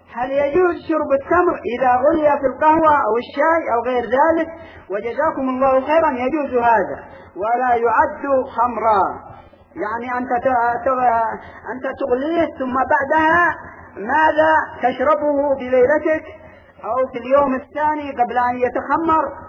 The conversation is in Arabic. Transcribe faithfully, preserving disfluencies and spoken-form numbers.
هل يجوز شرب التمر إذا غلي في القهوة أو الشاي أو غير ذلك؟ وجزاكم الله خيرا. يجوز هذا ولا يعد خمرا، يعني أنت أنت تغليه ثم بعدها ماذا تشربه بليلتك أو في اليوم الثاني قبل أن يتخمر